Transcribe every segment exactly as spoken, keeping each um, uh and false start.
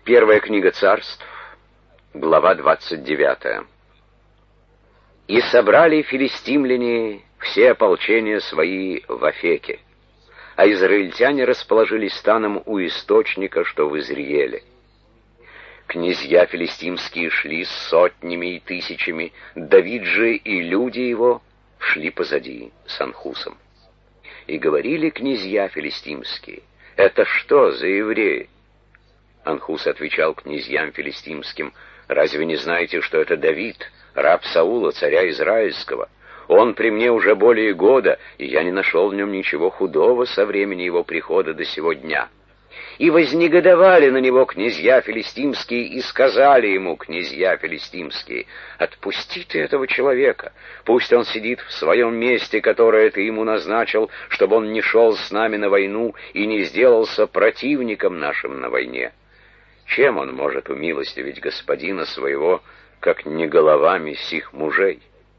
Первая книга Царств, глава двадцать девятая. «И собрали филистимляне все ополчения свои в Афеке, а израильтяне расположились станом у источника, что в Изриеле. Князья филистимские шли с сотнями и тысячами, Давид же и люди его шли позади с Анхусом. И говорили князья филистимские: это что за евреи? Анхус отвечал князьям филистимским: разве не знаете, что это Давид, раб Саула, царя Израильского? Он при мне уже более года, и я не нашел в нем ничего худого со времени его прихода до сего дня. И вознегодовали на него князья филистимские, и сказали ему князья филистимские: отпусти ты этого человека, пусть он сидит в своем месте, которое ты ему назначил, чтобы он не шел с нами на войну и не сделался противником нашим на войне. Чем он может умилостивить господина своего, как не головами сих мужей?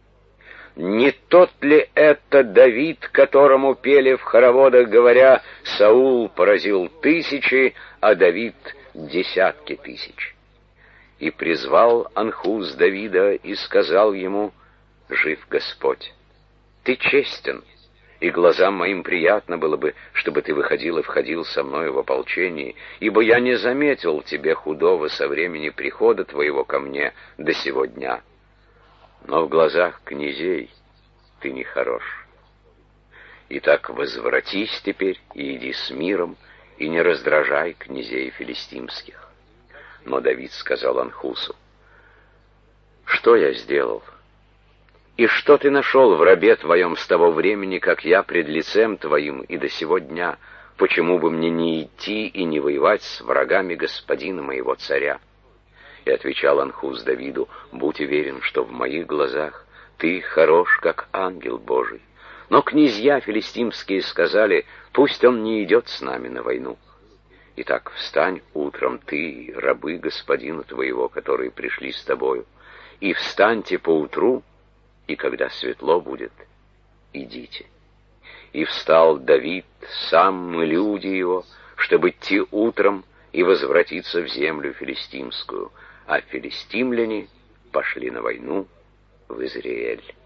Не тот ли это Давид, которому пели в хороводах, говоря: Саул поразил тысячи, а Давид десятки тысяч? И призвал Анхус Давида и сказал ему: жив Господь, ты честен, и глазам моим приятно было бы, чтобы ты выходил и входил со мною в ополчении, ибо я не заметил тебе худого со времени прихода твоего ко мне до сего дня. Но в глазах князей ты не хорош. Итак, возвратись теперь и иди с миром, и не раздражай князей филистимских. Но Давид сказал Анхусу: что я сделал? И что ты нашел в рабе твоем с того времени, как я пред лицем твоим и до сего дня? Почему бы мне не идти и не воевать с врагами господина моего царя? И отвечал Анхус Давиду: будь уверен, что в моих глазах ты хорош, как ангел Божий. Но князья филистимские сказали: пусть он не идет с нами на войну. Итак, встань утром ты, рабы господина твоего, которые пришли с тобою, и встаньте поутру, и когда светло будет, идите. И встал Давид, сам и люди его, чтобы идти утром и возвратиться в землю филистимскую, а филистимляне пошли на войну в Изриэль.